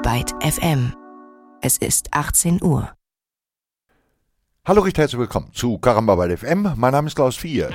Byte FM. Es ist 18 Uhr. Hallo, recht herzlich willkommen zu Karamba Byte FM. Mein Name ist Klaus Vier.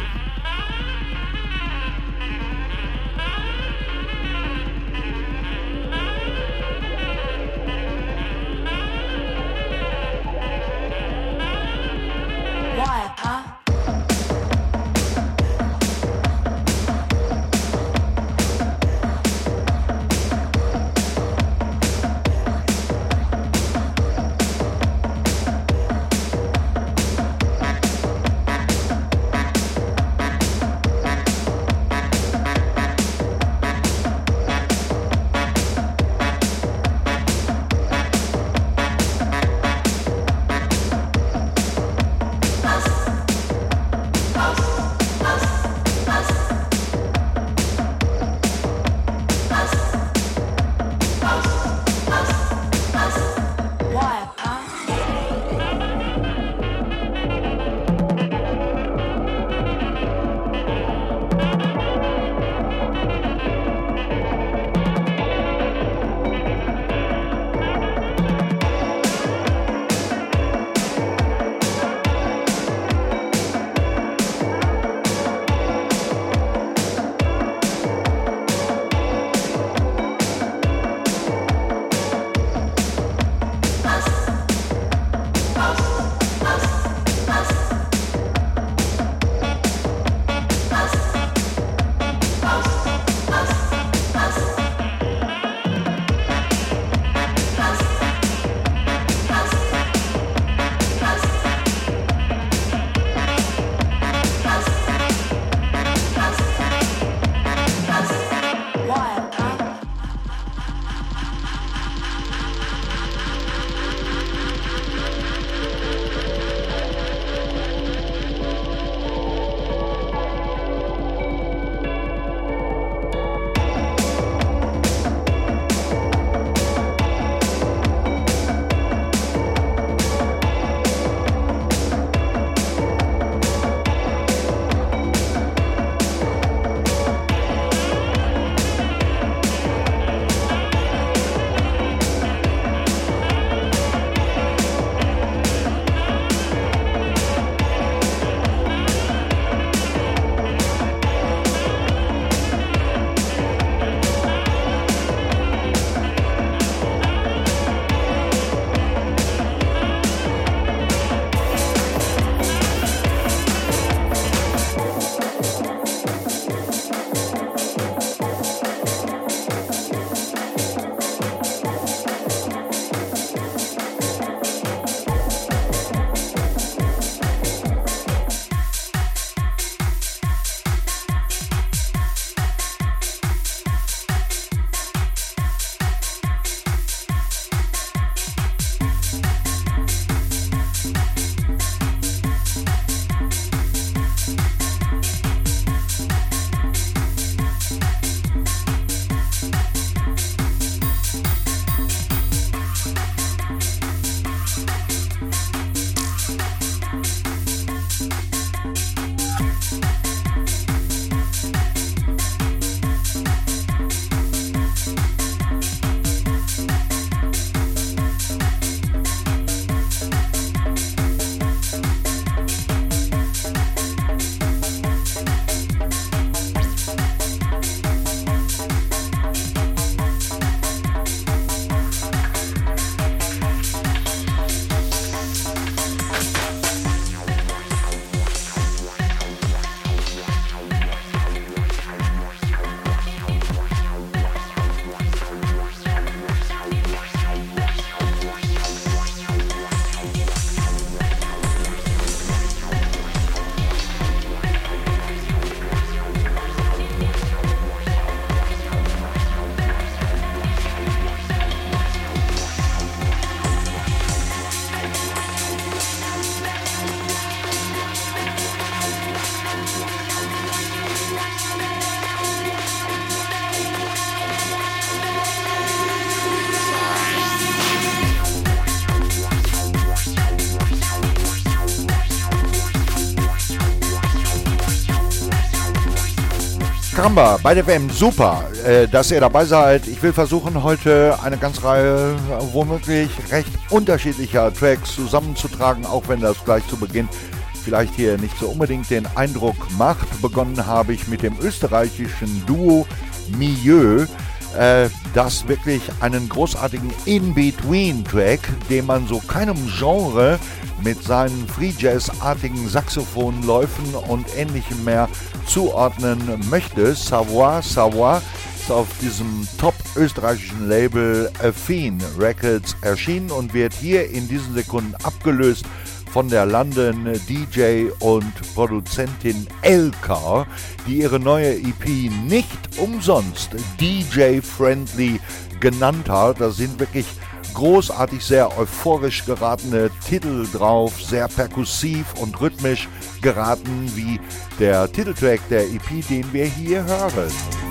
Karamba, bei der WM, super, dass ihr dabei seid. Ich will versuchen, heute eine ganze Reihe womöglich recht unterschiedlicher Tracks zusammenzutragen, auch wenn das gleich zu Beginn vielleicht hier nicht so unbedingt den Eindruck macht. Begonnen habe ich mit dem österreichischen Duo Milieu, das wirklich einen großartigen In-Between-Track, den man so keinem Genre mit seinen Free-Jazz-artigen Saxophonläufen und Ähnlichem mehr zuordnen möchte. Savoir ist auf diesem top-österreichischen Label Affine Records erschienen und wird hier in diesen Sekunden abgelöst von der London DJ und Produzentin Elka, die ihre neue EP nicht umsonst DJ-friendly genannt hat. Da sind wirklich großartig, sehr euphorisch geratene Titel drauf, sehr perkussiv und rhythmisch geraten, wie der Titeltrack der EP, den wir hier hören.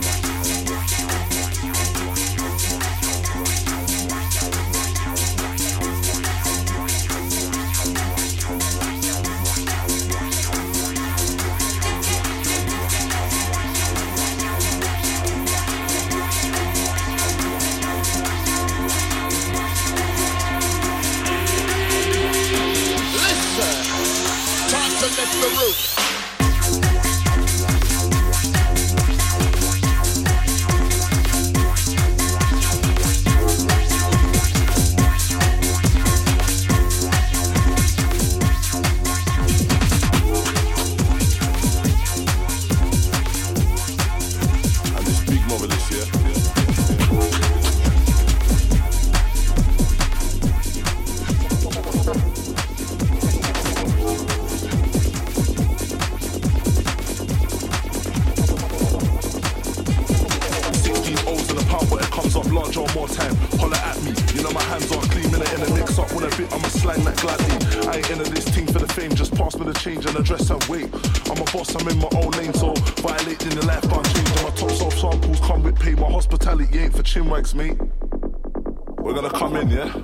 Mate, we're gonna come in, yeah?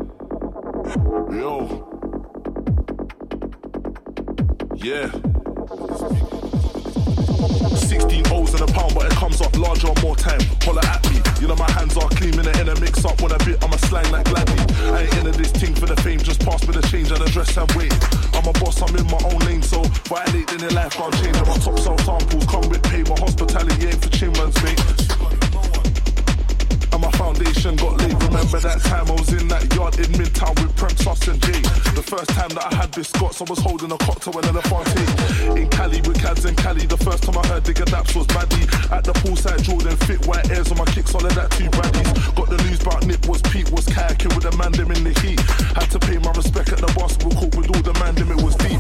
Yo. Yeah. 16 O's in a pound, but it comes up larger or more time. Holler at me, you know my hands are clean in a mix up. When I bit, I'm a slang like Gladly. I ain't into this thing for the fame, just pass me the change and the dress and weight. I'm a boss, I'm in my own lane, so violate in your life, I'll change. My top sell samples come with pay, my hospitality ain't for chimneys, mate. And my foundation got laid. Remember that time I was in that yard in Midtown with Prem, Sus and Jay. The first time that I had biscuits, I was holding a cocktail and an Elefante. In Cali with Cads and Cali, the first time I heard Digger Daps was Maddie. At the poolside Jordan, fit white airs on my kicks, all of that two baddies. Got the news about Nip was Pete, was kayaking with the man them in the heat. Had to pay my respect at the basketball court with all the man them, it was deep.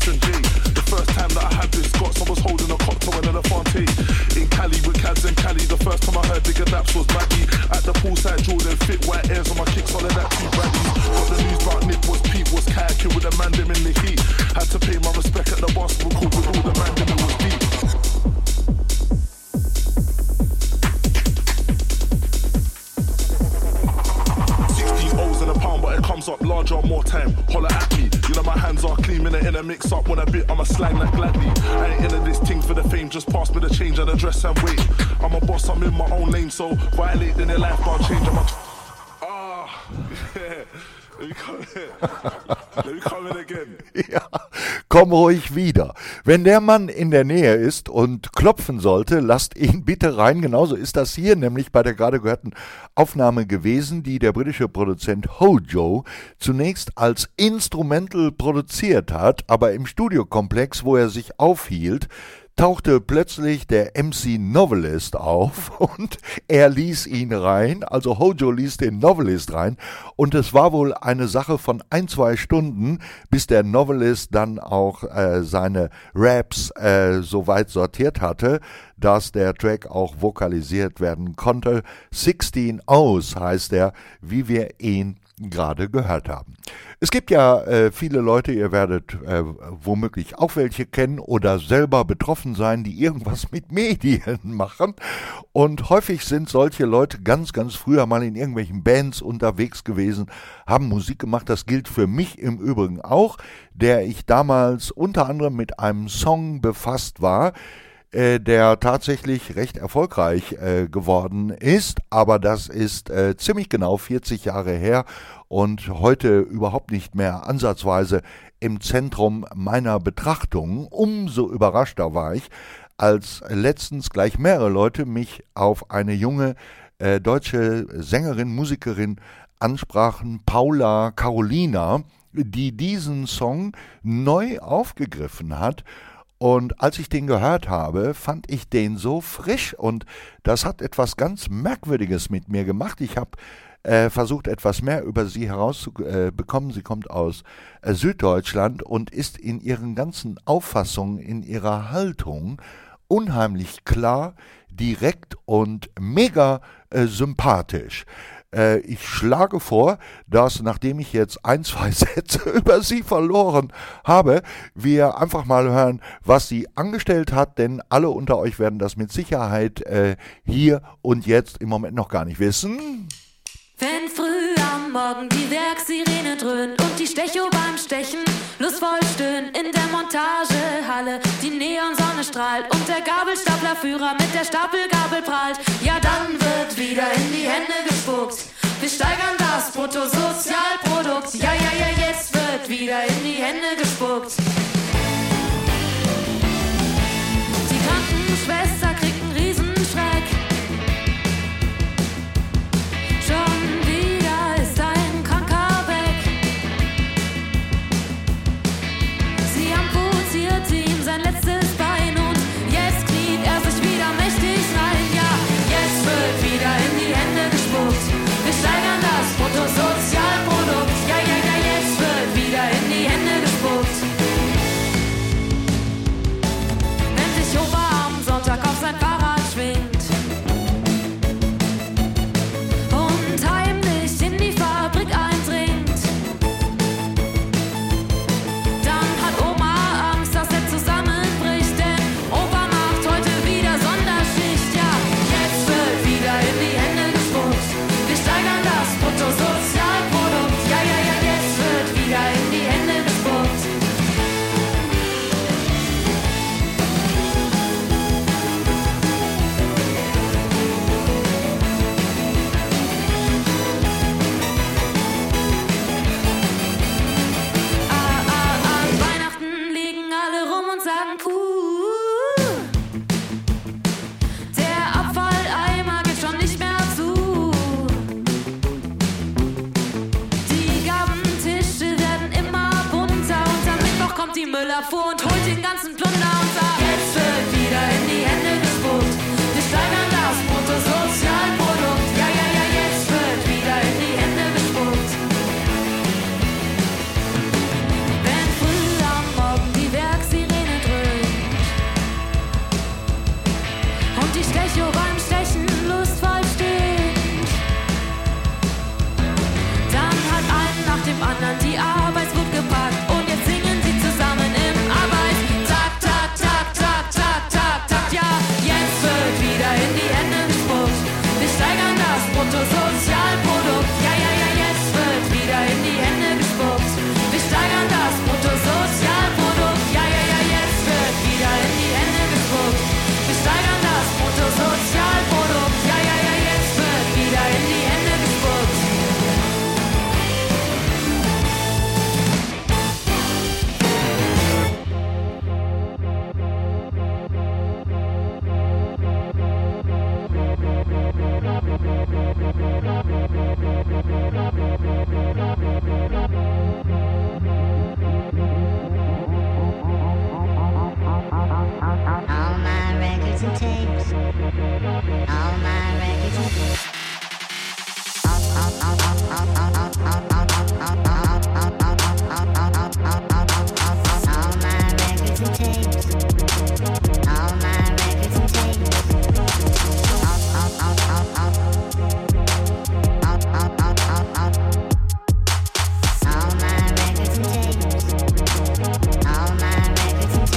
Ross and G. The first time that I had this Scots, I was holding a cocktail and an Elefante. In Cali with Cads and Cali, the first time I heard Digger Daps was Maggie. At the poolside Jordan, fit white airs on my kicks, all of that two Bradleys. Got the news about Nick was Pete, was kayaking with the man them in the heat. Had to pay my respect at the boss, but cool with all the man them, it was deep. But it comes up larger, more time. Holler at me. You know my hands are clean in a mix up. When I bit, I'm a slang like gladly. I ain't into this thing for the fame. Just pass me the change and the dress and wait. I'm a boss, I'm in my own lane. So violate, then your life bar change. I'm a yeah. Let me come in again. Ja, komm ruhig wieder. Wenn der Mann in der Nähe ist und klopfen sollte, lasst ihn bitte rein. Genauso ist das hier nämlich bei der gerade gehörten Aufnahme gewesen, die der britische Produzent Hojo zunächst als Instrumental produziert hat, aber im Studiokomplex, wo er sich aufhielt, tauchte plötzlich der MC Novelist auf und er ließ ihn rein, also Hojo ließ den Novelist rein und es war wohl eine Sache von 1-2 Stunden, bis der Novelist dann auch seine Raps so weit sortiert hatte, dass der Track auch vokalisiert werden konnte. 16 O's heißt er, wie wir ihn gerade gehört haben. Es gibt ja viele Leute, ihr werdet womöglich auch welche kennen oder selber betroffen sein, die irgendwas mit Medien machen. Und häufig sind solche Leute ganz, ganz früher mal in irgendwelchen Bands unterwegs gewesen, haben Musik gemacht. Das gilt für mich im Übrigen auch, der ich damals unter anderem mit einem Song befasst war, der tatsächlich recht erfolgreich geworden ist, aber das ist ziemlich genau 40 Jahre her und heute überhaupt nicht mehr ansatzweise im Zentrum meiner Betrachtung. Umso überraschter war ich, als letztens gleich mehrere Leute mich auf eine junge deutsche Sängerin, Musikerin ansprachen, Paula Carolina, die diesen Song neu aufgegriffen hat. Und als ich den gehört habe, fand ich den so frisch und das hat etwas ganz Merkwürdiges mit mir gemacht. Ich habe versucht, etwas mehr über sie herauszubekommen. Sie kommt aus Süddeutschland und ist in ihren ganzen Auffassungen, in ihrer Haltung unheimlich klar, direkt und mega sympathisch. Ich schlage vor, dass, nachdem ich jetzt 1-2 Sätze über sie verloren habe, wir einfach mal hören, was sie angestellt hat, denn alle unter euch werden das mit Sicherheit hier und jetzt im Moment noch gar nicht wissen. Wenn früh am Morgen die Werksirene dröhnt und die Stecho beim Stechen lustvoll stöhnt in der Montagehalle, die Neonsonne strahlt und der Gabelstaplerführer mit der Stapelgabel prallt, ja dann wird wieder in die Hände gespuckt. Wir steigern das Bruttosozialprodukt, ja, jetzt wird wieder in die Hände gespuckt. Die Krankenschwester kriegt einen Riesenschreck. Schon wieder ist ein Kranker weg. Sie amputiert ihm sein letztes Bein und jetzt kniet er sich wieder mächtig rein. Ja, jetzt wird wieder in die Hände gespuckt. Wir steigern das Bruttosozialprodukt. Ja, jetzt wird wieder in die Hände gespuckt. Wenn sich Opa am Sonntag auf sein Fahrrad schwingt und heimlich in die Fabrik eindringt, dann hat Oma Angst, dass er zusammenbricht, denn Opa macht heute wieder Sonderschicht. Ja, jetzt wird wieder in die Hände gespuckt. Wir steigern das Bruttosozialprodukt. Ja, jetzt wird wieder in die Hände gespuckt. An Weihnachten liegen alle rum und sagen der Abfalleimer geht schon nicht mehr zu. Die Gabentische werden immer bunter und am Mittwoch kommt die Müllabfuhr und holt den ganzen Plunder und sagt, jetzt wird wieder in die Hände gespuckt. Wir steigern das Bruttosozialprodukt. Ja, jetzt wird wieder in die Hände gespuckt. Wenn früh am Morgen die dem anderen, die Arbeit wird gepackt und jetzt singen sie zusammen im Arbeit. Tak, tak, tak, tak, tak, tak, tak, ja, jetzt wird wieder in die Hände gespuckt. Wir steigern das Bruttosozialprodukt. Ja, ja, ja, jetzt wird wieder in die Hände gespuckt. Wir steigern das Bruttosozialprodukt. Ja, ja, ja, jetzt wird wieder in die Hände gespuckt. Wir steigern das Bruttosozialprodukt. Ja, ja, ja, jetzt wird wieder in die Hände gespuckt. All my records and tapes. All my records and tapes. All my records and tapes. All my records and tapes. All my records and tapes. All my records and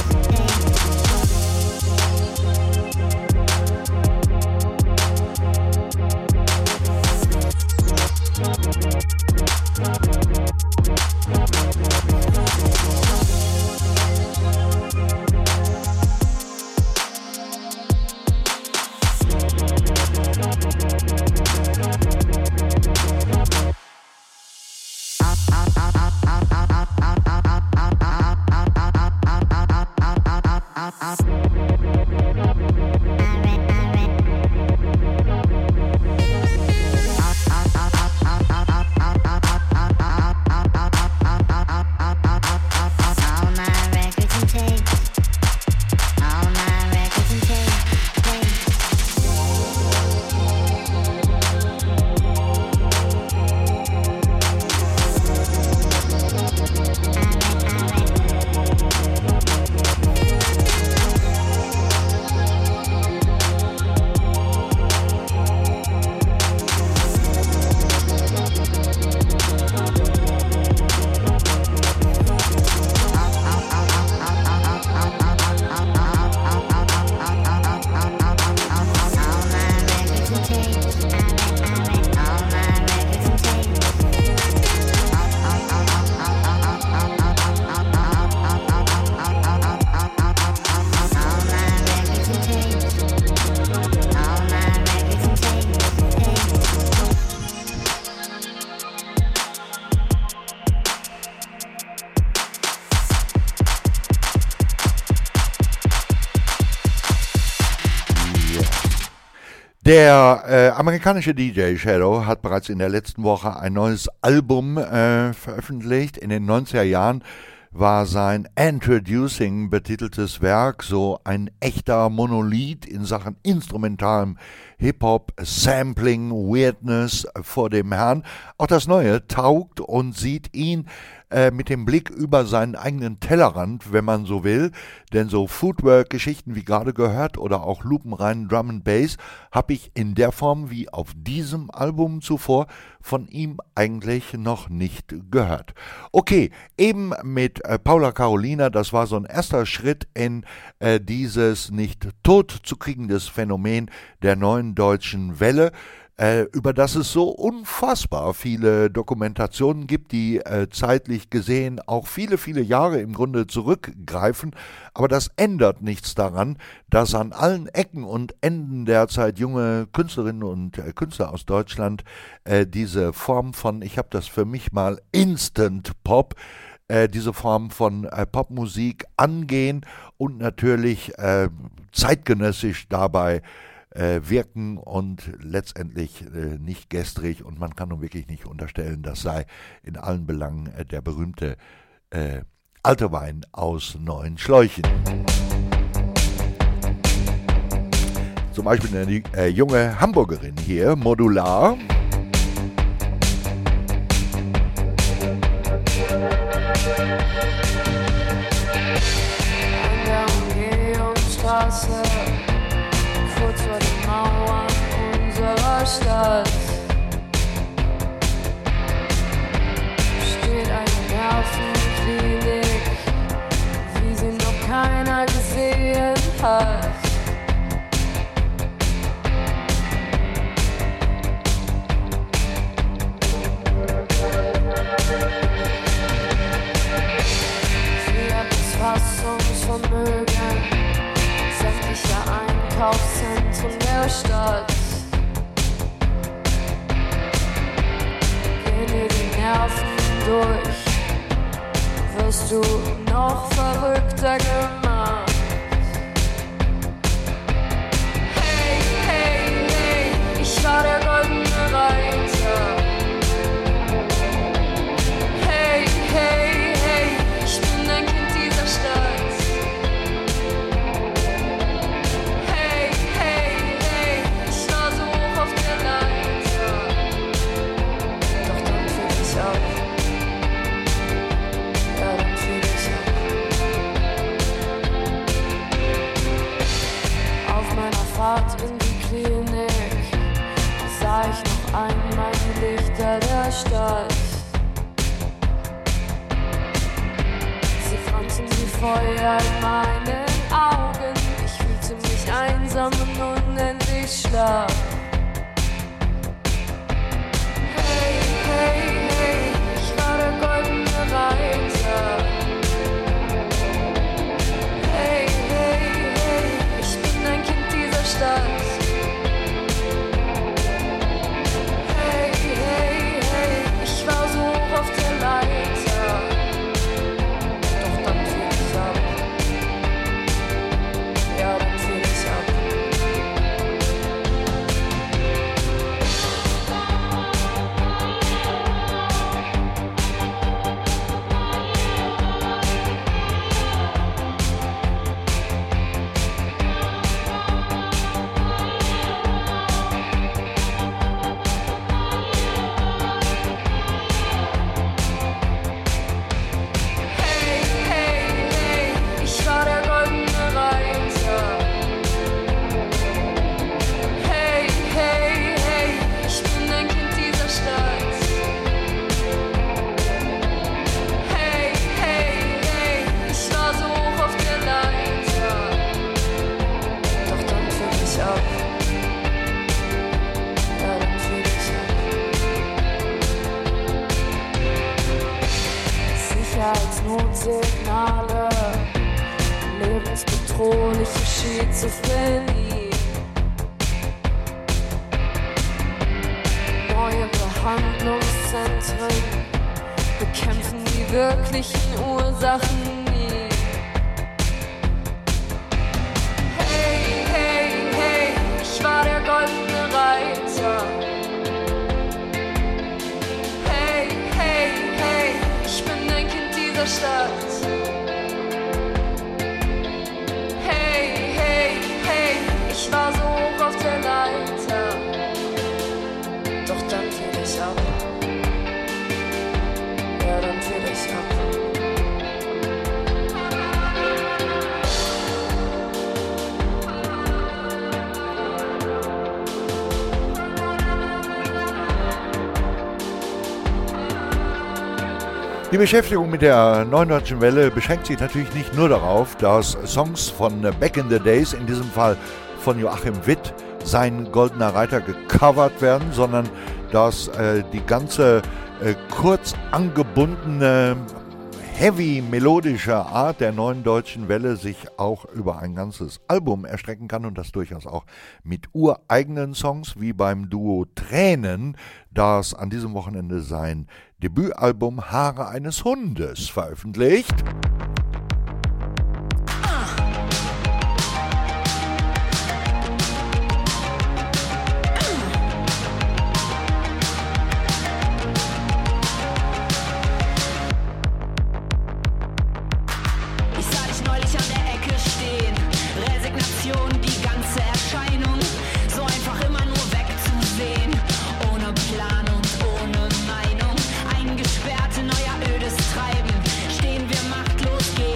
Der amerikanische DJ Shadow hat bereits in der letzten Woche ein neues Album veröffentlicht. In den 90er Jahren war sein Introducing betiteltes Werk so ein echter Monolith in Sachen instrumentalem Hip-Hop, Sampling, Weirdness vor dem Herrn. Auch das Neue taugt und sieht ihn mit dem Blick über seinen eigenen Tellerrand, wenn man so will, denn so Footwork-Geschichten wie gerade gehört oder auch lupenreinen Drum and Bass habe ich in der Form wie auf diesem Album zuvor von ihm eigentlich noch nicht gehört. Okay, eben mit Paula Carolina, das war so ein erster Schritt in dieses nicht tot zu kriegendes Phänomen der neuen deutschen Welle, über das es so unfassbar viele Dokumentationen gibt, die zeitlich gesehen auch viele, viele Jahre im Grunde zurückgreifen. Aber das ändert nichts daran, dass an allen Ecken und Enden derzeit junge Künstlerinnen und Künstler aus Deutschland diese Form von, ich habe das für mich mal Instant Pop, diese Form von Popmusik angehen und natürlich zeitgenössisch dabei wirken und letztendlich nicht gestrig, und man kann nun wirklich nicht unterstellen, das sei in allen Belangen der berühmte alte Wein aus neuen Schläuchen. Zum Beispiel eine junge Hamburgerin hier, Modular. In der Umgehungsstraße kurz vor den Mauern unserer Stadt Nervenklinik, wie sie noch keiner gesehen hat. Sie hat das Fassungsvermögen sämtlicher Einkaufszentren der Stadt. Gehen dir die Nerven durch, wirst du noch verrückter gemacht. Hey, hey, hey, ich war der goldene Reiter. Hey, hey, hey, ich bin ein Kind dieser Stadt. Hey, hey, hey, ich war so hoch auf der Leiter. Doch dann fiel ich ab. Ja, dann fiel ich ab. Auf meiner Fahrt in die Klinik sah ich noch einmal die Lichter der Stadt. Sie brannten wie Feuer in meinen Augen. Ich fühlte mich einsam und unendlich schlaff. Hey, hey, hey, ich war der goldene Reiter. Hey, hey, hey, ich bin ein Kind dieser Stadt. Hey, hey, hey, ich war so hoch auf der Leiter. Doch dann fiel ich ab. Ja, dann fiel ich ab. Hey, hey, hey, ich war der goldene Reiter. Hey, hey, hey, ich bin ein Kind dieser Stadt. Hey, hey, hey, ich war so hoch auf der Leiter. Doch dann fiel ich ab. Ja, dann fiel ich ab. Sicherheitsnotsignale, lebensbedrohliche Schizophrenie, neue Behandlungszentren bekämpfen die wirklichen Ursachen nie. Hey, hey, hey, ich war der goldene Reiter. Hey, hey, hey, ich bin ein Kind dieser Stadt. Hey, hey, hey, ich war so hoch auf der Leiter. Doch dann fiel ich ab. Ja, dann fiel ich ab. Die Beschäftigung mit der Neuen Deutschen Welle beschränkt sich natürlich nicht nur darauf, dass Songs von Back in the Days, in diesem Fall von Joachim Witt, sein Goldener Reiter, gecovert werden, sondern dass die ganze kurz angebundene, heavy-melodische Art der Neuen Deutschen Welle sich auch über ein ganzes Album erstrecken kann und das durchaus auch mit ureigenen Songs, wie beim Duo Tränen, das an diesem Wochenende sein Debütalbum Haare eines Hundes veröffentlicht. Eingesperrte, neuer ödes Treiben, stehen wir machtlos gegen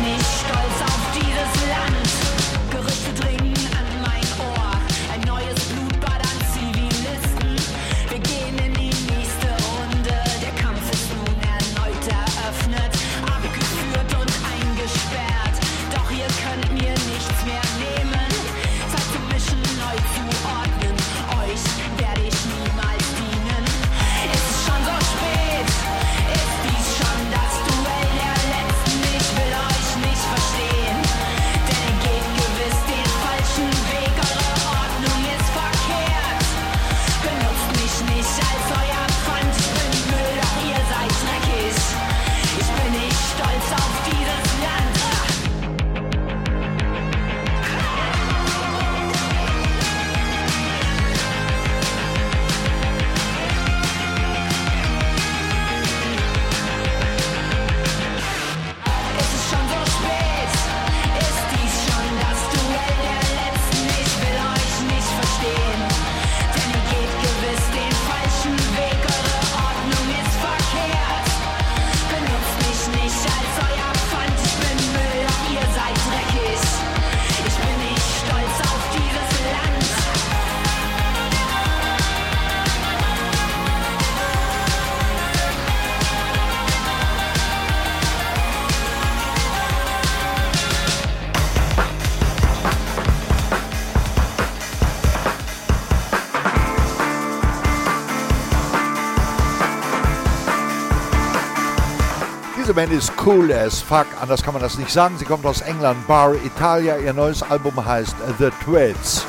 Diese Band ist cool as fuck, anders kann man das nicht sagen. Sie kommt aus England, Bar Italia. Ihr neues Album heißt The Twits.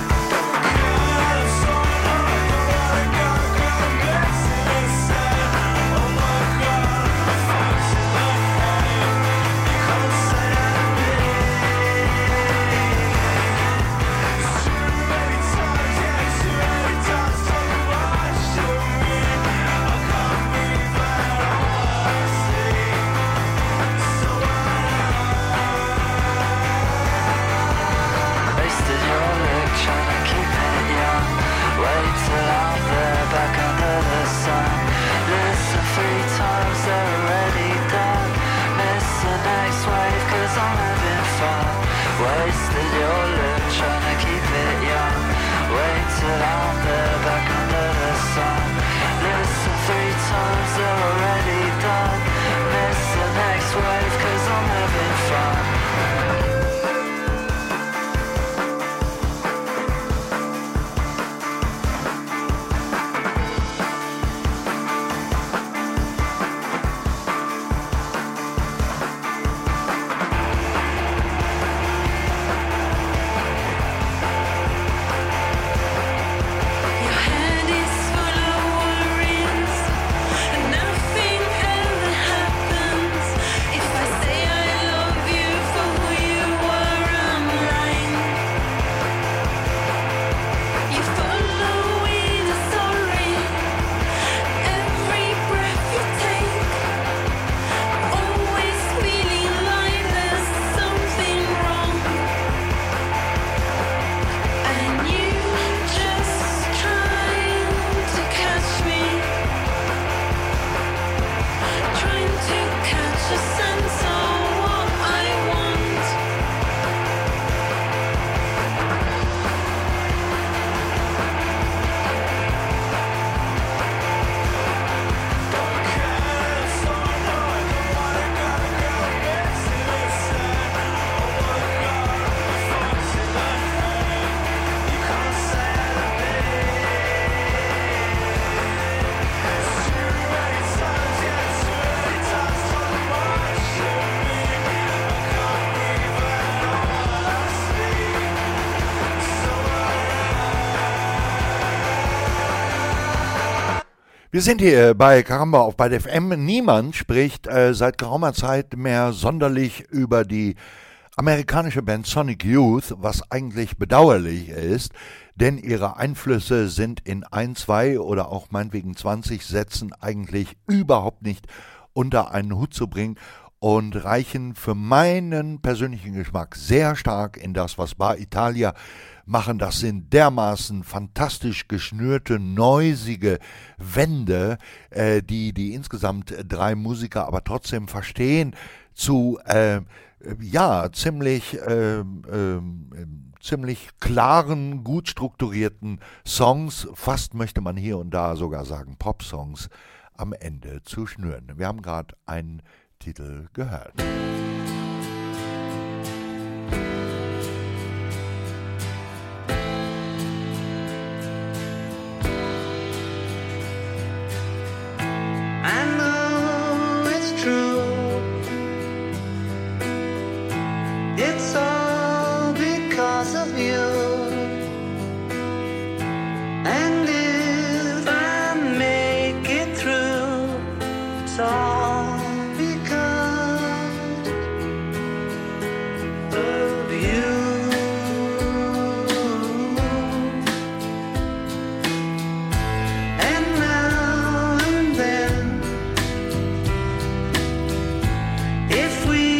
Wir sind hier bei Caramba auf Byte FM. Niemand spricht seit geraumer Zeit mehr sonderlich über die amerikanische Band Sonic Youth, was eigentlich bedauerlich ist, denn ihre Einflüsse sind in 1, 2 oder auch meinetwegen 20 Sätzen eigentlich überhaupt nicht unter einen Hut zu bringen und reichen für meinen persönlichen Geschmack sehr stark in das, was Bar Italia machen. Das sind dermaßen fantastisch geschnürte, noisige Wände, die insgesamt 3 Musiker aber trotzdem verstehen zu ziemlich klaren, gut strukturierten Songs, fast möchte man hier und da sogar sagen Pop-Songs, am Ende zu schnüren. Wir haben gerade einen Titel gehört. It's all because of you. And if I make it through, it's all because of you. And now and then, if we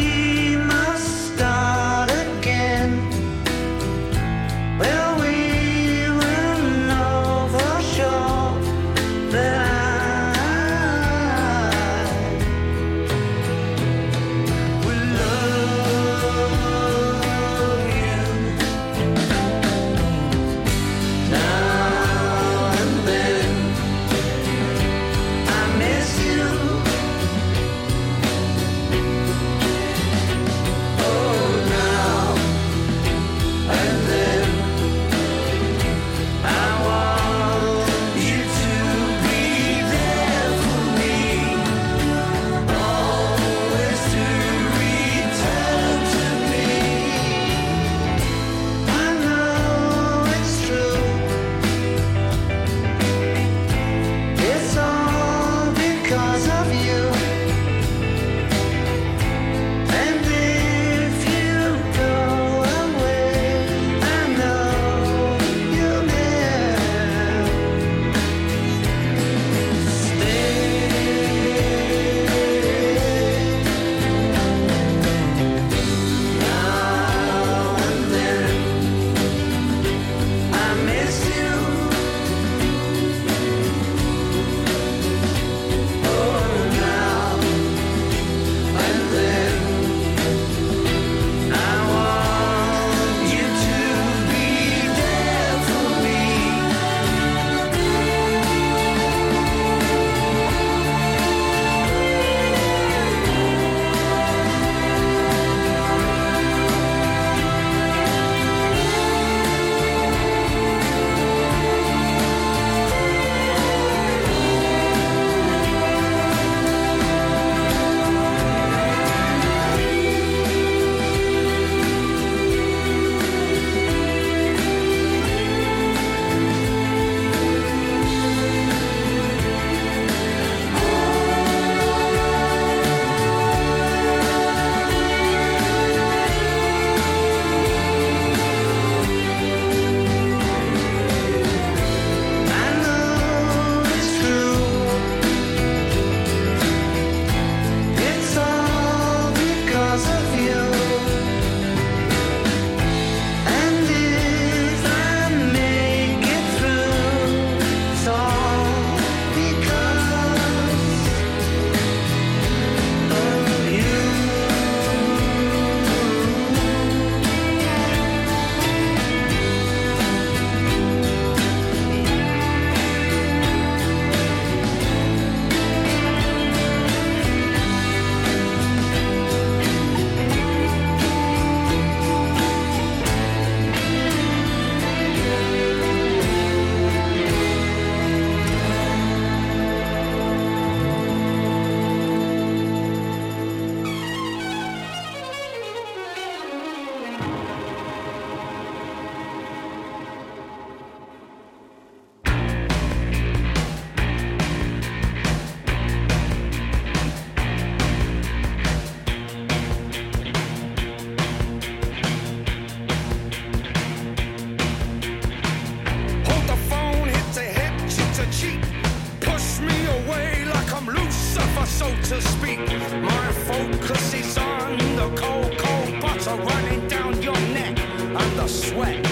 so to speak. My focus is on the cold, cold butter running down your neck and the sweat.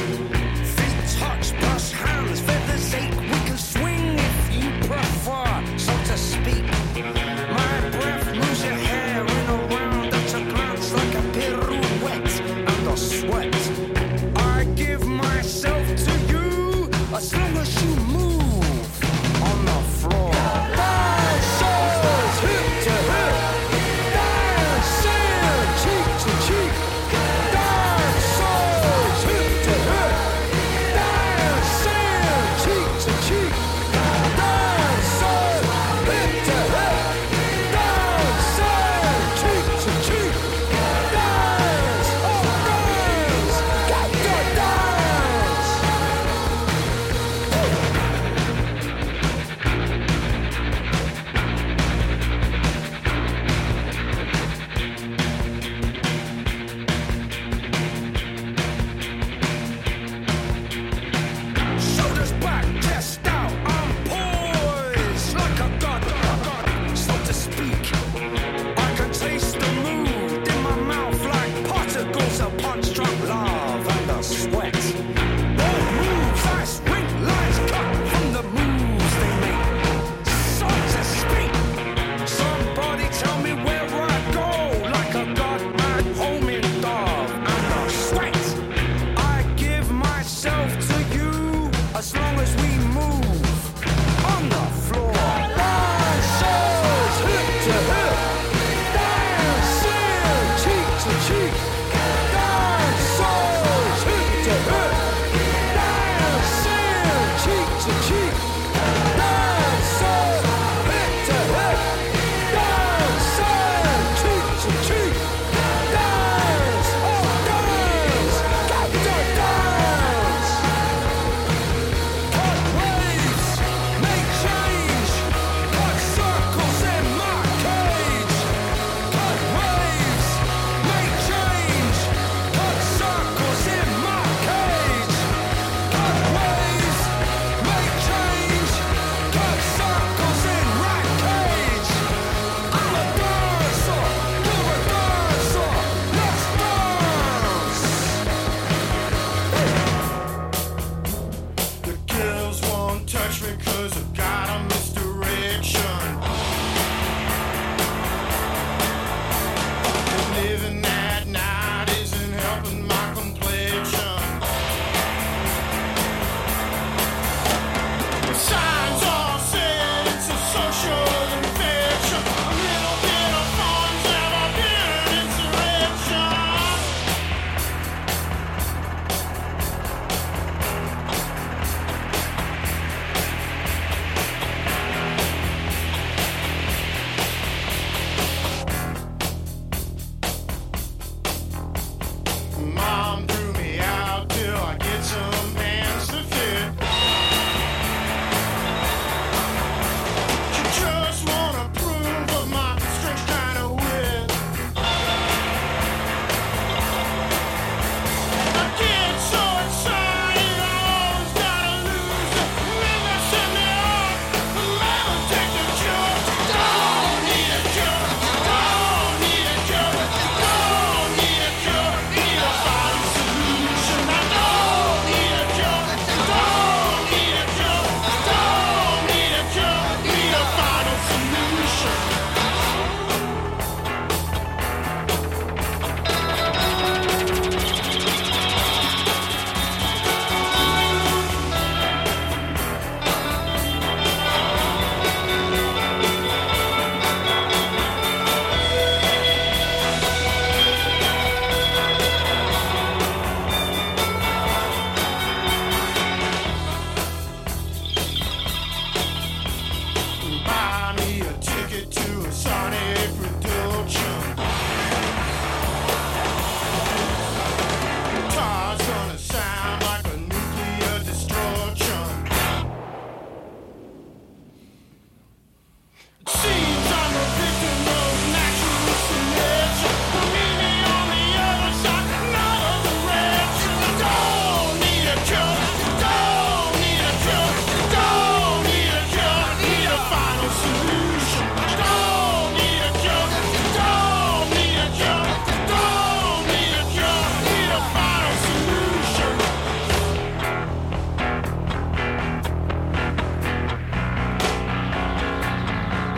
Feet touch, plus hands, feathers ache. We can swing if you prefer, so to speak. My breath moves your hair in a round at a glance like a pirate.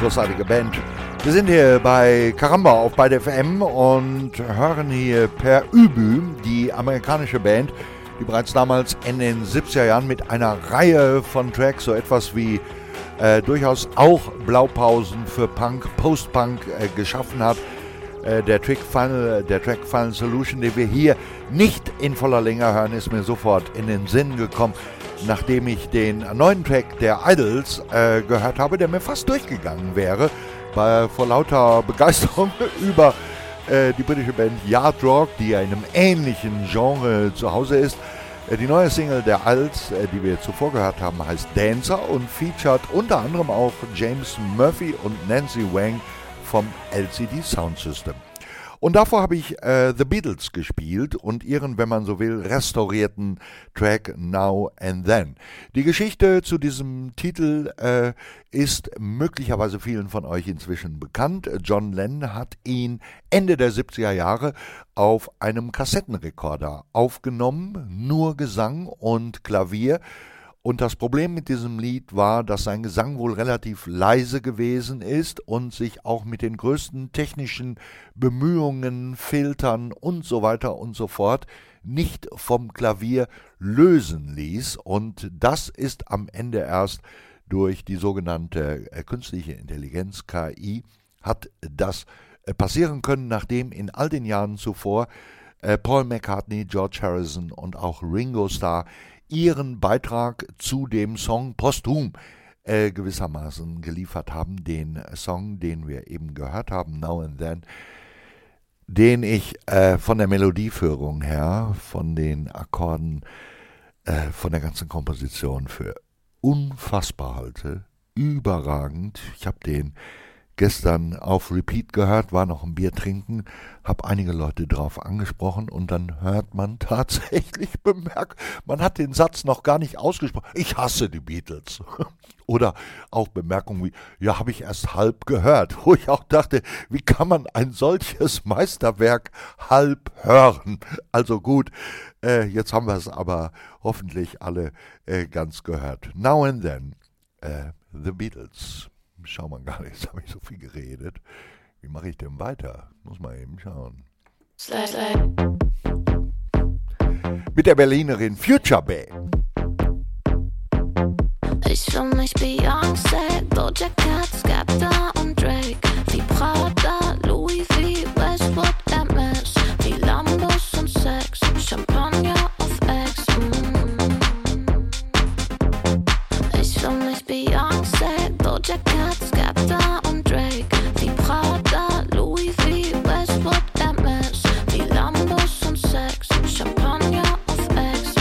großartige Band. Wir sind hier bei Caramba auf Byte FM und hören hier Per Übü, die amerikanische Band, die bereits damals in den 70er Jahren mit einer Reihe von Tracks so etwas wie durchaus auch Blaupausen für Punk, Post-Punk geschaffen hat. Der Track Final Solution, den wir hier nicht in voller Länge hören, ist mir sofort in den Sinn gekommen, nachdem ich den neuen Track der Idols gehört habe, der mir fast durchgegangen wäre, vor lauter Begeisterung über die britische Band Yard Rock, die ja in einem ähnlichen Genre zu Hause ist. Die neue Single der Idols, die wir zuvor gehört haben, heißt Dancer und featuret unter anderem auch James Murphy und Nancy Wang vom LCD Sound System. Und davor habe ich The Beatles gespielt und ihren, wenn man so will, restaurierten Track Now and Then. Die Geschichte zu diesem Titel ist möglicherweise vielen von euch inzwischen bekannt. John Lennon hat ihn Ende der 70er Jahre auf einem Kassettenrekorder aufgenommen, nur Gesang und Klavier. Und das Problem mit diesem Lied war, dass sein Gesang wohl relativ leise gewesen ist und sich auch mit den größten technischen Bemühungen, Filtern und so weiter und so fort nicht vom Klavier lösen ließ. Und das ist am Ende erst durch die sogenannte künstliche Intelligenz, KI, hat das passieren können, nachdem in all den Jahren zuvor Paul McCartney, George Harrison und auch Ringo Starr ihren Beitrag zu dem Song posthum gewissermaßen geliefert haben. Den Song, den wir eben gehört haben, Now and Then, den ich von der Melodieführung her, von den Akkorden, von der ganzen Komposition für unfassbar halte, überragend. Ich habe den gestern auf Repeat gehört, war noch ein Bier trinken, habe einige Leute drauf angesprochen und dann hört man tatsächlich bemerkt, man hat den Satz noch gar nicht ausgesprochen, ich hasse die Beatles. Oder auch Bemerkungen wie, ja, habe ich erst halb gehört, wo ich auch dachte, wie kann man ein solches Meisterwerk halb hören? Also gut, jetzt haben wir es aber hoffentlich alle ganz gehört. Now and Then, The Beatles. Schau mal gar nicht, jetzt habe ich so viel geredet. Wie mache ich denn weiter? Muss mal eben schauen. Mit der Berlinerin Future Bay. Ich fühl mich Beyoncé, Doja Cat, Skepta und Drake. Wie Prada, Louis V, Westwood, MS. Wie Lambos und Sex, Champagner auf Ex. Ich fühl mich Beyoncé, Doja Cat, Skepta und Drake. Wie Prada, Louis V, Westwood, MS. Wie Lambos und Sex, Champagner auf Ex.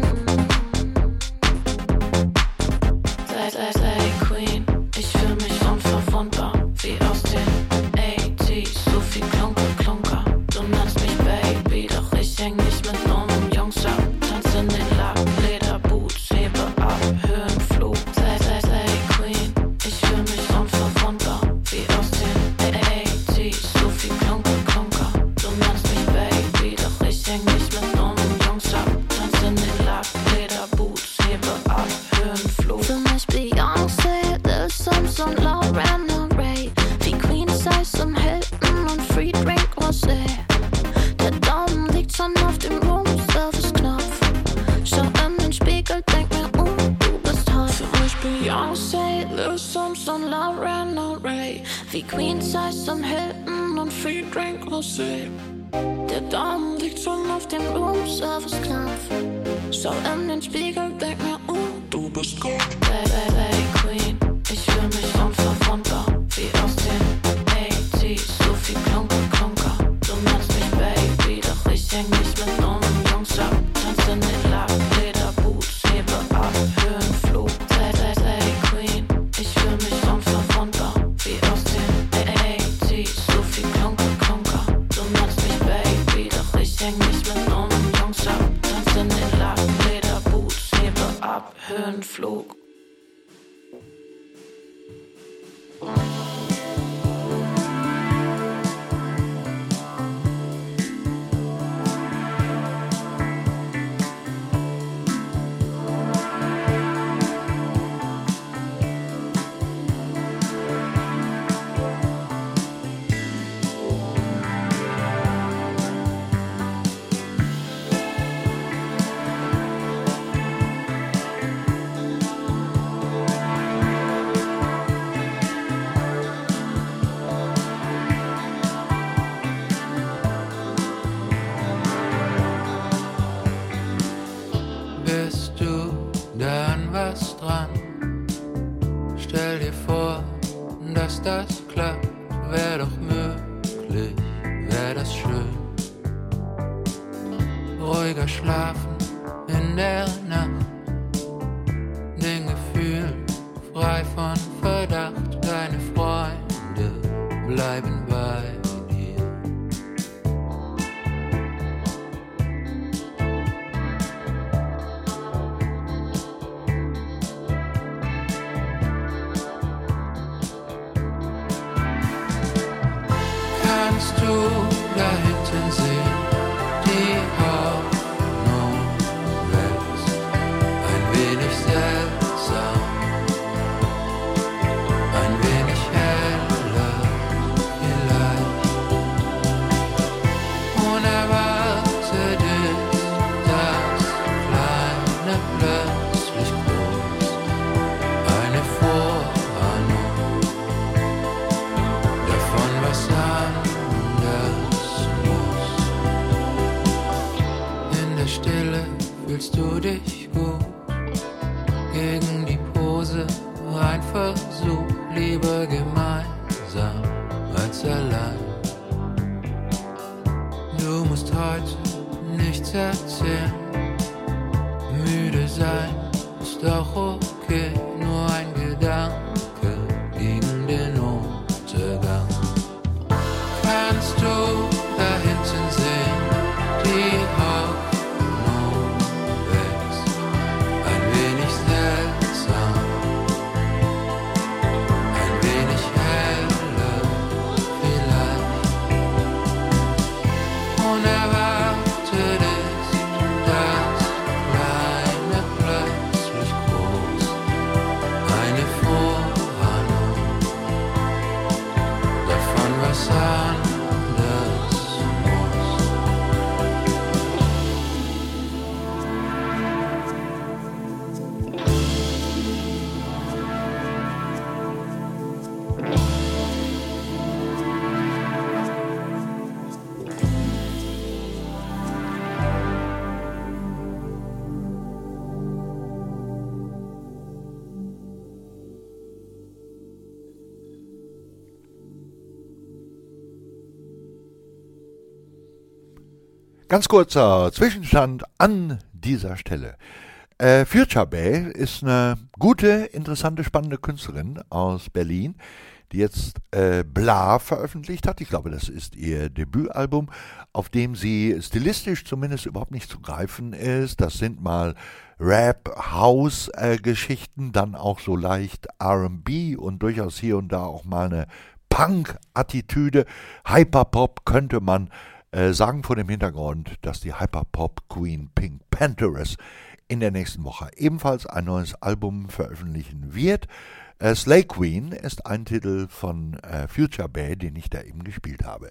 Say Queen, ich fühl mich unverwundbar. Wie aus den 80s, so viel Klunker. Du nennst mich Baby, doch ich häng nicht mit dummen Jungs ab. Tanz in den Lack, Lederboots, hebe ab, Höhenflug. Say Queen, ich fühl mich unverwundbar. Wie aus den 80s, so viel Klunker. Du nennst mich Baby, doch ich häng nicht mit dummen Jungs ab. Tanz in den Lack, Lederboots, hebe ab, Höhenflug. Für mich Beyoncé, Lil Sims und Lorena Ray. Wie Queen Size im Hilton und Free Drink Rosé. Der Daumen liegt schon auf dem Room-Service-Knopf. Schau in den Spiegel, denk mir, du bist hot. Für mich Beyoncé, Lil Sims und Lorena Ray. Wie Queen Size im Hilton und Free Drink Rosé. Der Daumen liegt schon auf dem Room-Service-Knopf. Schau in den Spiegel, denk mir, du bist gut. Hey, Queen, ich fühl mich unverwundbar. Wie aus den 80s, so viel Klunker. Du nennst mich Baby, doch ich häng nicht mit dummen Jungs ab. Tanz in den Lack, Lederboots, hebe ab, Höhenflug. Hey, Queen, ich fühl mich unverwundbar. Wie aus den 80s, so viel Klunker. Du nennst mich Baby, doch ich häng nicht mit dummen Jungs ab. Tanz in den Lack, Lederboots, hebe ab, Höhenflug. ruhiger schlafen in der Nacht, den Gefühlen frei von Verdacht. Deine Freunde bleiben bei dir. Kannst du da hinten sehen, die Hoffnung wächst, ein wenig seltsam, ein wenig heller vielleicht. Unerwartet ist das Kleine plötzlich groß, eine Vorahnung davon, was anders muss. In der Stille fühlst du dich gut, gegen die Pose ein Versuch, lieber gemeinsam als allein. Du musst heute nichts erzählen, müde sein ist auch okay, nur ein Gedanke gegen den Untergang. Kannst du da hinten sehen, die Hoffnung wächst, ein wenig seltsam, ein wenig heller vielleicht. Unerwartet ist das Kleine plötzlich groß, eine Vorahnung davon, was anders muss. Ganz kurzer Zwischenstand an dieser Stelle. Future Bay ist eine gute, interessante, spannende Künstlerin aus Berlin, die jetzt Bla veröffentlicht hat. Ich glaube, das ist ihr Debütalbum, auf dem sie stilistisch zumindest überhaupt nicht zu greifen ist. Das sind mal Rap, House-Geschichten, dann auch so leicht R&B und durchaus hier und da auch mal eine Punk-Attitüde. Hyperpop könnte man sagen, vor dem Hintergrund, dass die Hyperpop-Queen Pink Pantheress in der nächsten Woche ebenfalls ein neues Album veröffentlichen wird. Slay Queen ist ein Titel von Future Bay, den ich da eben gespielt habe.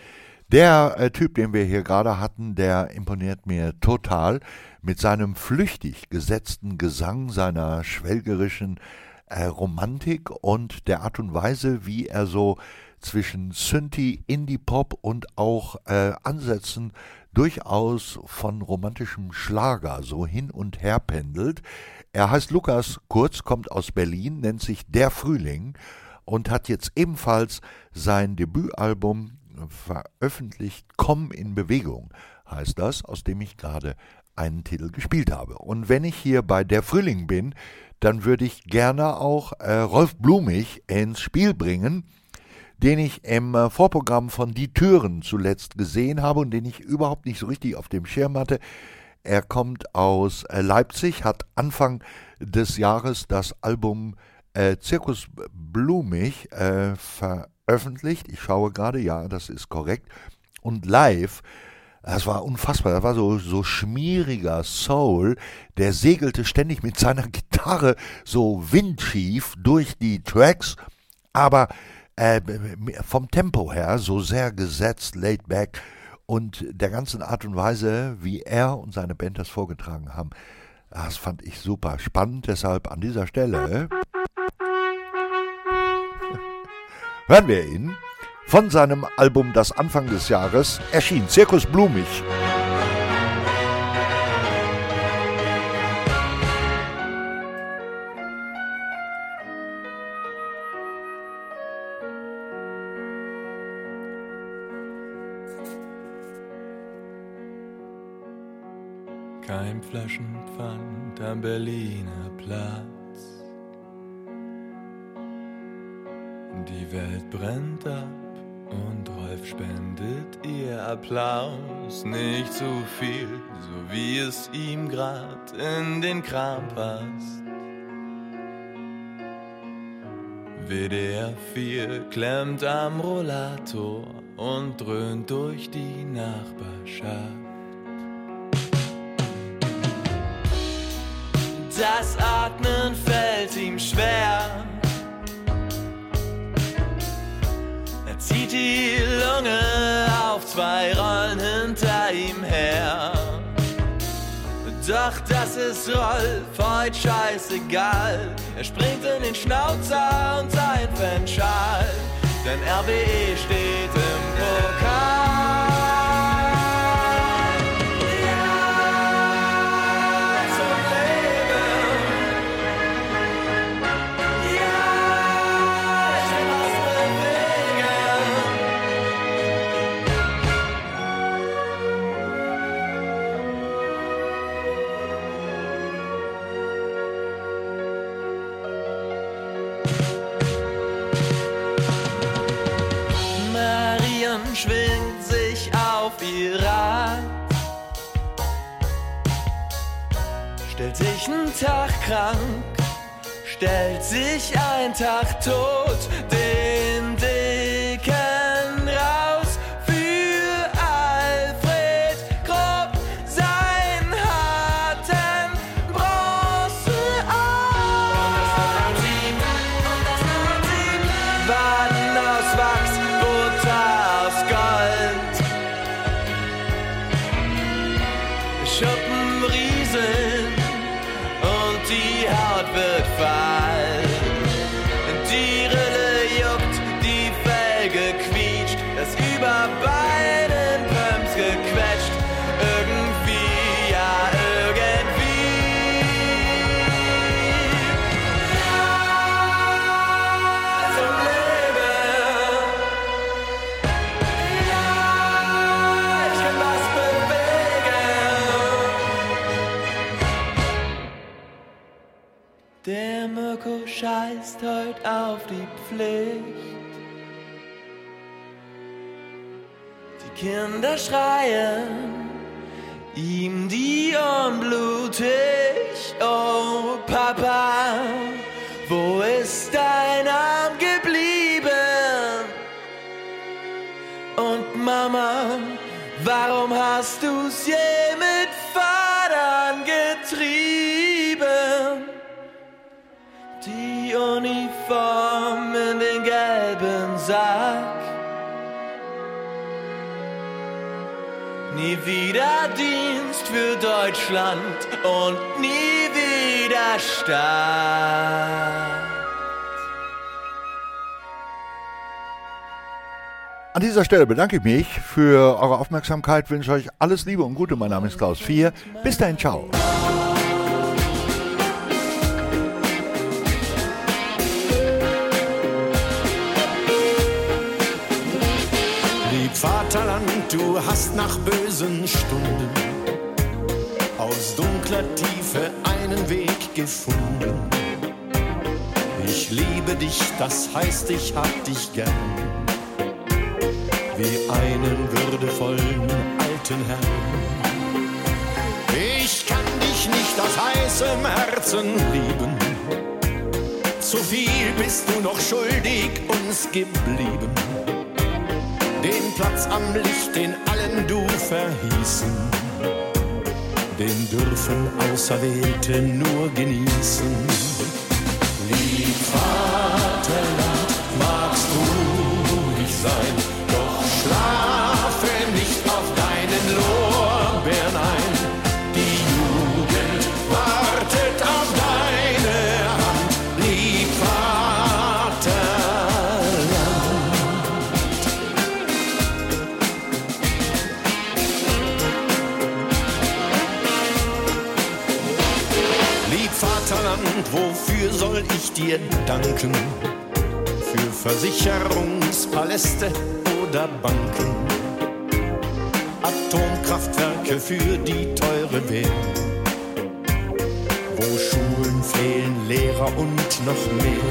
Der Typ, den wir hier gerade hatten, der imponiert mir total mit seinem flüchtig gesetzten Gesang, seiner schwelgerischen Romantik und der Art und Weise, wie er so zwischen Synthie, Indie-Pop und auch Ansätzen durchaus von romantischem Schlager so hin und her pendelt. Er heißt Lukas Kurz, kommt aus Berlin, nennt sich Der Frühling und hat jetzt ebenfalls sein Debütalbum veröffentlicht. Komm in Bewegung heißt das, aus dem ich gerade einen Titel gespielt habe. Und wenn ich hier bei Der Frühling bin, dann würde ich gerne auch Rolf Blumig ins Spiel bringen, den ich im Vorprogramm von Die Türen zuletzt gesehen habe und den ich überhaupt nicht so richtig auf dem Schirm hatte. Er kommt aus Leipzig, hat Anfang des Jahres das Album Zirkus Blumig veröffentlicht. Ich schaue gerade, ja, das ist korrekt. Und live, das war unfassbar, das war so schmieriger Soul, der segelte ständig mit seiner Gitarre so windschief durch die Tracks, aber vom Tempo her so sehr gesetzt, laid back und der ganzen Art und Weise, wie er und seine Band das vorgetragen haben, das fand ich super spannend. Deshalb an dieser Stelle hören wir ihn von seinem Album, das Anfang des Jahres erschien, Zirkus Blumig. Keimflaschenpfand am Berliner Platz. Die Welt brennt ab und Rolf spendet ihr Applaus. Nicht so viel, so wie es ihm grad in den Kram passt. WDR 4 klemmt am Rollator und dröhnt durch die Nachbarschaft. Das Atmen fällt ihm schwer. Er zieht die Lunge auf 2 Rollen hinter ihm her. Doch das ist Rolf heute scheißegal. Er springt in den Schnauzer und sein Fan schalt, denn RWE steht im Pokal. Schwingt sich auf ihr Rad, stellt sich einen Tag krank, stellt sich einen Tag tot, den Dicken raus für Alfred Grob, seinen harten Bronzearm. Und das Team, Waden aus Wachs, Butter aus Gold, Schuppen rieseln und die Haut wird fahl. Die Rille juckt, die Felge quietscht, das Überbein in Pumps gequetscht. Irgendwie, ja irgendwie. Ja, zum Leben. Ja, ich kann was bewegen. Der Mirko scheißt heut auf die Pflicht. Die Kinder schreien ihm die Ohren blutig. Oh Papa, wo ist dein Arm geblieben? Und Mama, warum hast du's je mit Fadern getrieben? Die Uniform in den gelben Sack. Nie wieder Dienst für Deutschland und nie wieder Staat. An dieser Stelle bedanke ich mich für eure Aufmerksamkeit, wünsche euch alles Liebe und Gute. Mein Name ist Klaus 4. Bis dahin, ciao. Lieb Vaterland, du hast nach bösen Stunden aus dunkler Tiefe einen Weg gefunden. Ich liebe dich, das heißt, ich hab dich gern, wie einen würdevollen alten Herrn. Ich kann dich nicht aus heißem Herzen lieben, zu viel bist du noch schuldig uns geblieben. Den Platz am Licht, den allen du verhießen, den dürfen Auserwählte nur genießen. Lieb Vaterland, magst du ruhig sein, doch schlafe nicht auf deinen Lorbeeren ein. Die Jugend wartet auf deine Hand, lieb Vaterland, wofür soll ich dir danken? Für Versicherungspaläste oder Banken? Atomkraftwerke für die teure Wehr. Wo Schulen fehlen, Lehrer und noch mehr.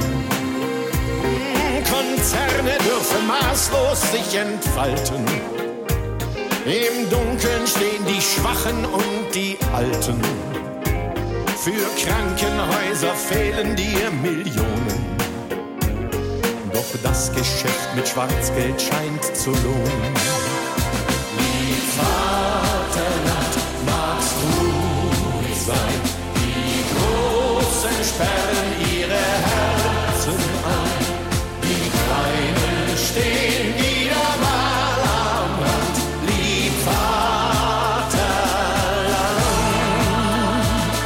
Konzerne dürfen maßlos sich entfalten. Im Dunkeln stehen die Schwachen und die Alten. Für Krankenhäuser fehlen dir Millionen. Doch das Geschäft mit Schwarzgeld scheint zu lohnen. Lieb Vaterland, magst du ruhig sein? Die Großen sperren ihre Herzen ein. Die Kleinen stehen wieder mal am Rand. Lieb Vaterland.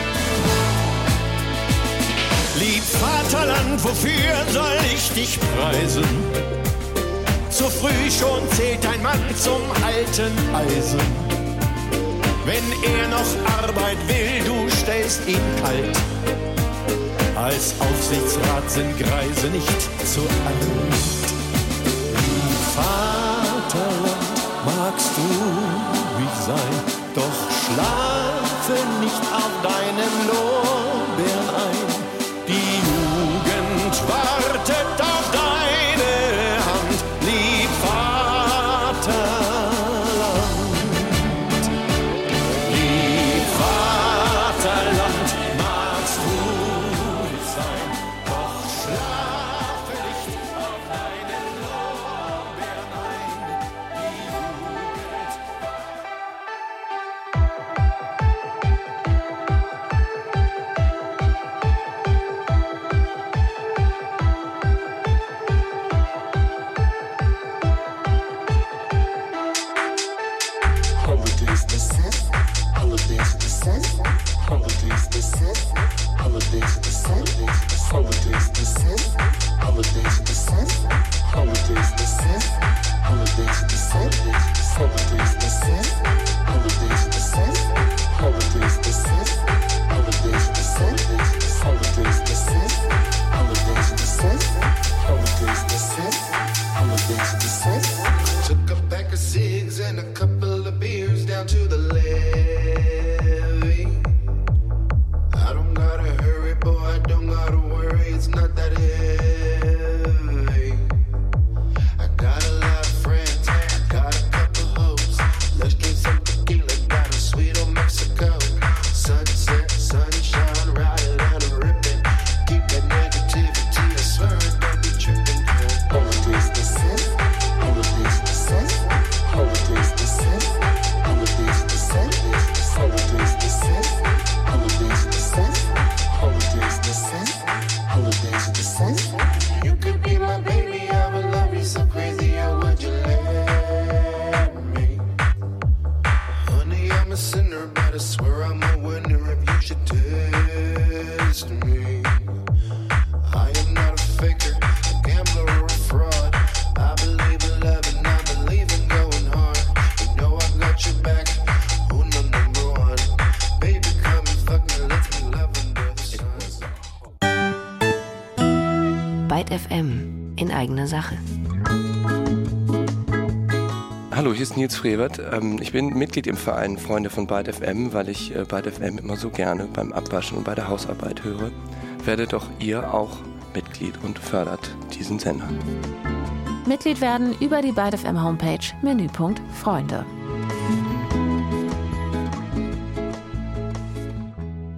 Lieb Vaterland, wofür soll ich dich preisen? Zu früh schon zählt ein Mann zum alten Eisen. Wenn er noch Arbeit will, du stellst ihn kalt. Als Aufsichtsrat sind Greise nicht zu alt. Lieb Vaterland, magst du ruhig sein, doch schlafe nicht auf deinen Lorbeeren ein. Die Jugend wartet auf deine Hand, lieb Vaterland. Lieb Vaterland, magst du ruhig sein, doch schlafe nicht auf deinen Lorbeeren ein. Die Jugend took a pack of cigs and a couple of beers down to the levee. I don't gotta hurry, boy, I don't gotta worry, it's not that heavy. I got a lot of friends, I got a couple hopes. Let's drink some tequila, got a sweet old Mexico. Sunset, sunshine, riding down the ribbon. Keep that negativity, I swear it don't be tripping. Holidays the set, holidays the set, holidays the set, holidays the set, holidays the set, holidays the set, holidays the set, holidays the set. You could be my baby, I would love you so crazy, how would you let me? Honey, I'm a sinner, but I swear I'm a winner if you should test me. I am not a faker, a gambler or a fraud. I believe in love and I believe in going hard. You know I got your back, who know number one. Baby, come and fuck me, let's be loving under the sun. Byte FM in eigener Sache. Hallo, hier ist Nils Frevert. Ich bin Mitglied im Verein Freunde von Byte FM, weil ich Byte FM immer so gerne beim Abwaschen und bei der Hausarbeit höre. Werdet doch ihr auch Mitglied und fördert diesen Sender. Mitglied werden über die Byte FM Homepage, Menüpunkt Freunde.